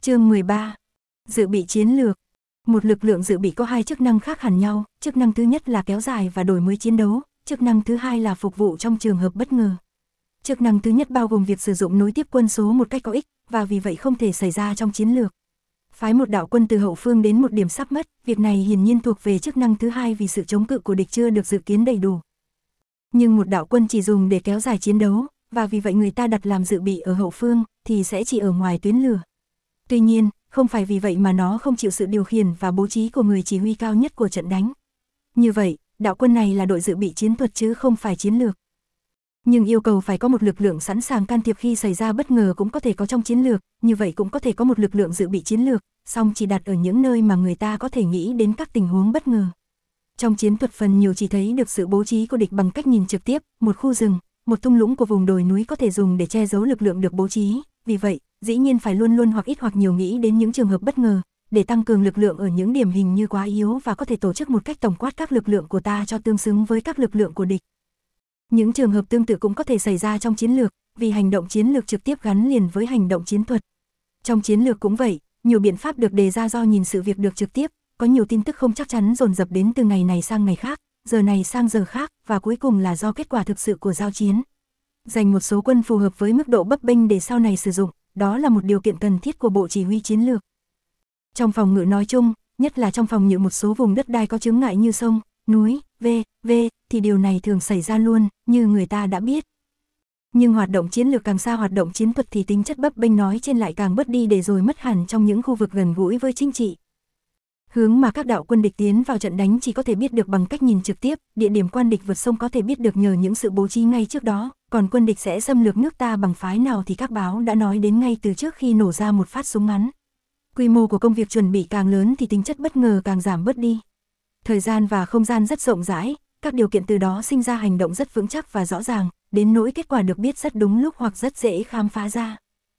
Chương 13. Dự bị chiến lược. Một lực lượng dự bị có hai chức năng khác hẳn nhau, chức năng thứ nhất là kéo dài và đổi mới chiến đấu, chức năng thứ hai là phục vụ trong trường hợp bất ngờ. Chức năng thứ nhất bao gồm việc sử dụng nối tiếp quân số một cách có ích, và vì vậy không thể xảy ra trong chiến lược. Phái một đạo quân từ hậu phương đến một điểm sắp mất, việc này hiển nhiên thuộc về chức năng thứ hai vì sự chống cự của địch chưa được dự kiến đầy đủ. Nhưng một đạo quân chỉ dùng để kéo dài chiến đấu, và vì vậy người ta đặt làm dự bị ở hậu phương, thì sẽ chỉ ở ngoài tuyến lửa. Tuy nhiên, không phải vì vậy mà nó không chịu sự điều khiển và bố trí của người chỉ huy cao nhất của trận đánh. Như vậy, đạo quân này là đội dự bị chiến thuật chứ không phải chiến lược. Nhưng yêu cầu phải có một lực lượng sẵn sàng can thiệp khi xảy ra bất ngờ cũng có thể có trong chiến lược, như vậy cũng có thể có một lực lượng dự bị chiến lược, song chỉ đặt ở những nơi mà người ta có thể nghĩ đến các tình huống bất ngờ. Trong chiến thuật phần nhiều chỉ thấy được sự bố trí của địch bằng cách nhìn trực tiếp, một khu rừng, một thung lũng của vùng đồi núi có thể dùng để che giấu lực lượng được bố trí, vì vậy, dĩ nhiên phải luôn luôn hoặc ít hoặc nhiều nghĩ đến những trường hợp bất ngờ, để tăng cường lực lượng ở những điểm hình như quá yếu và có thể tổ chức một cách tổng quát các lực lượng của ta cho tương xứng với các lực lượng của địch. Những trường hợp tương tự cũng có thể xảy ra trong chiến lược, vì hành động chiến lược trực tiếp gắn liền với hành động chiến thuật. Trong chiến lược cũng vậy, nhiều biện pháp được đề ra do nhìn sự việc được trực tiếp, có nhiều tin tức không chắc chắn dồn dập đến từ ngày này sang ngày khác, giờ này sang giờ khác, và cuối cùng là do kết quả thực sự của giao chiến. Dành một số quân phù hợp với mức độ bấp bênh để sau này sử dụng, đó là một điều kiện cần thiết của bộ chỉ huy chiến lược. Trong phòng ngự nói chung, nhất là trong phòng ngự một số vùng đất đai có chướng ngại như sông, núi, v.v. thì điều này thường xảy ra luôn, như người ta đã biết. Nhưng hoạt động chiến lược càng xa hoạt động chiến thuật thì tính chất bấp bênh nói trên lại càng bớt đi để rồi mất hẳn trong những khu vực gần gũi với chính trị. Hướng mà các đạo quân địch tiến vào trận đánh chỉ có thể biết được bằng cách nhìn trực tiếp, địa điểm quan địch vượt sông có thể biết được nhờ những sự bố trí ngay trước đó, còn quân địch sẽ xâm lược nước ta bằng phái nào thì các báo đã nói đến ngay từ trước khi nổ ra một phát súng ngắn. Quy mô của công việc chuẩn bị càng lớn thì tính chất bất ngờ càng giảm bớt đi. Thời gian và không gian rất rộng rãi, các điều kiện từ đó sinh ra hành động rất vững chắc và rõ ràng, đến nỗi kết quả được biết rất đúng lúc hoặc rất dễ khám phá ra.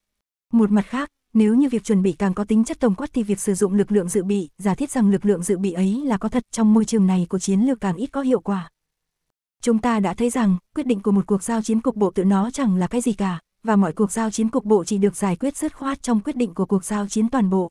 Một mặt khác, nếu như việc chuẩn bị càng có tính chất tổng quát thì việc sử dụng lực lượng dự bị, giả thiết rằng lực lượng dự bị ấy là có thật trong môi trường này của chiến lược càng ít có hiệu quả. Chúng ta đã thấy rằng, quyết định của một cuộc giao chiến cục bộ tự nó chẳng là cái gì cả, và mọi cuộc giao chiến cục bộ chỉ được giải quyết dứt khoát trong quyết định của cuộc giao chiến toàn bộ.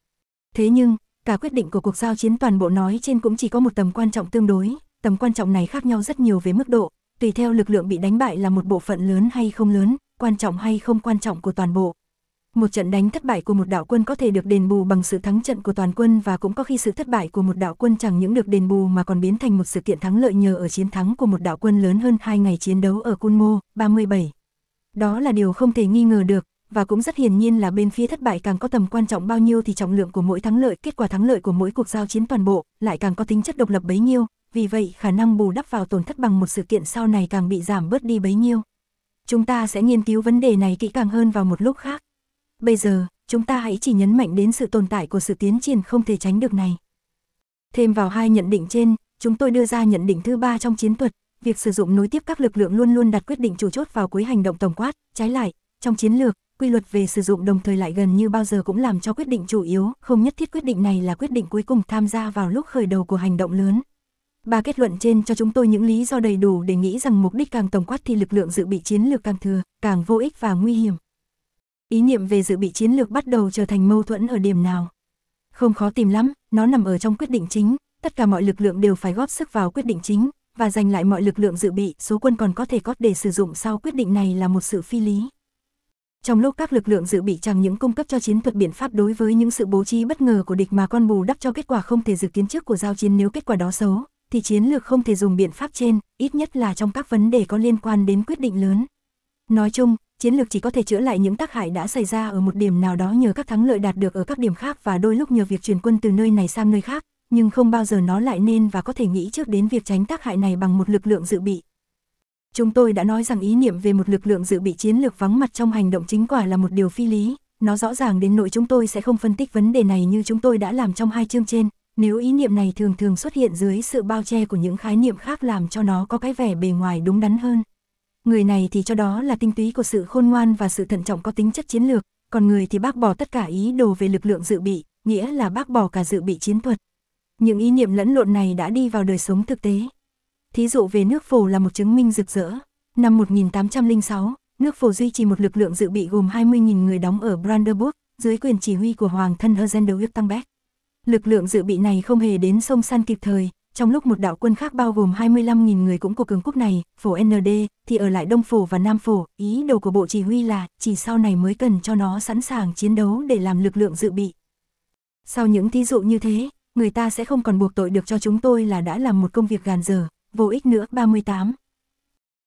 Thế nhưng, cả quyết định của cuộc giao chiến toàn bộ nói trên cũng chỉ có một tầm quan trọng tương đối, tầm quan trọng này khác nhau rất nhiều về mức độ, tùy theo lực lượng bị đánh bại là một bộ phận lớn hay không lớn, quan trọng hay không quan trọng của toàn bộ. Một trận đánh thất bại của một đạo quân có thể được đền bù bằng sự thắng trận của toàn quân, và cũng có khi sự thất bại của một đạo quân chẳng những được đền bù mà còn biến thành một sự kiện thắng lợi nhờ ở chiến thắng của một đạo quân lớn hơn 2 ngày chiến đấu ở Kulmo, 37. Đó là điều không thể nghi ngờ được, và cũng rất hiển nhiên là bên phía thất bại càng có tầm quan trọng bao nhiêu thì trọng lượng của mỗi thắng lợi, kết quả thắng lợi của mỗi cuộc giao chiến toàn bộ lại càng có tính chất độc lập bấy nhiêu, vì vậy khả năng bù đắp vào tổn thất bằng một sự kiện sau này càng bị giảm bớt đi bấy nhiêu. Chúng ta sẽ nghiên cứu vấn đề này kỹ càng hơn vào một lúc khác. Bây giờ, chúng ta hãy chỉ nhấn mạnh đến sự tồn tại của sự tiến triển không thể tránh được này. Thêm vào hai nhận định trên, chúng tôi đưa ra nhận định thứ ba trong chiến thuật, việc sử dụng nối tiếp các lực lượng luôn luôn đặt quyết định chủ chốt vào cuối hành động tổng quát, trái lại, trong chiến lược, quy luật về sử dụng đồng thời lại gần như bao giờ cũng làm cho quyết định chủ yếu, không nhất thiết quyết định này là quyết định cuối cùng tham gia vào lúc khởi đầu của hành động lớn. Ba kết luận trên cho chúng tôi những lý do đầy đủ để nghĩ rằng mục đích càng tổng quát thì lực lượng dự bị chiến lược càng thừa, càng vô ích và nguy hiểm. Ý niệm về dự bị chiến lược bắt đầu trở thành mâu thuẫn ở điểm nào? Không khó tìm lắm, nó nằm ở trong quyết định chính, tất cả mọi lực lượng đều phải góp sức vào quyết định chính, và giành lại mọi lực lượng dự bị, số quân còn có thể có để sử dụng sau quyết định này là một sự phi lý. Trong lúc các lực lượng dự bị chẳng những cung cấp cho chiến thuật biện pháp đối với những sự bố trí bất ngờ của địch mà còn bù đắp cho kết quả không thể dự kiến trước của giao chiến nếu kết quả đó xấu, thì chiến lược không thể dùng biện pháp trên, ít nhất là trong các vấn đề có liên quan đến quyết định lớn. Nói chung, chiến lược chỉ có thể chữa lại những tác hại đã xảy ra ở một điểm nào đó nhờ các thắng lợi đạt được ở các điểm khác và đôi lúc nhờ việc chuyển quân từ nơi này sang nơi khác, nhưng không bao giờ nó lại nên và có thể nghĩ trước đến việc tránh tác hại này bằng một lực lượng dự bị. Chúng tôi đã nói rằng ý niệm về một lực lượng dự bị chiến lược vắng mặt trong hành động chính quả là một điều phi lý, nó rõ ràng đến nỗi chúng tôi sẽ không phân tích vấn đề này như chúng tôi đã làm trong hai chương trên, nếu ý niệm này thường thường xuất hiện dưới sự bao che của những khái niệm khác làm cho nó có cái vẻ bề ngoài đúng đắn hơn. Người này thì cho đó là tinh túy của sự khôn ngoan và sự thận trọng có tính chất chiến lược, còn người thì bác bỏ tất cả ý đồ về lực lượng dự bị, nghĩa là bác bỏ cả dự bị chiến thuật. Những ý niệm lẫn lộn này đã đi vào đời sống thực tế. Thí dụ về nước Phổ là một chứng minh rực rỡ. Năm 1806, nước Phổ duy trì một lực lượng dự bị gồm 20.000 người đóng ở Brandenburg, dưới quyền chỉ huy của Hoàng thân Erzenderwick Tăng Lực lượng dự bị này không hề đến sông săn kịp thời, trong lúc một đạo quân khác bao gồm 25.000 người cũng của cường quốc này, phổ ND, thì ở lại Đông Phổ và Nam Phổ, ý đồ của bộ chỉ huy là chỉ sau này mới cần cho nó sẵn sàng chiến đấu để làm lực lượng dự bị. Sau những thí dụ như thế, người ta sẽ không còn buộc tội được cho chúng tôi là đã làm một công việc gàn dở, vô ích nữa. 38.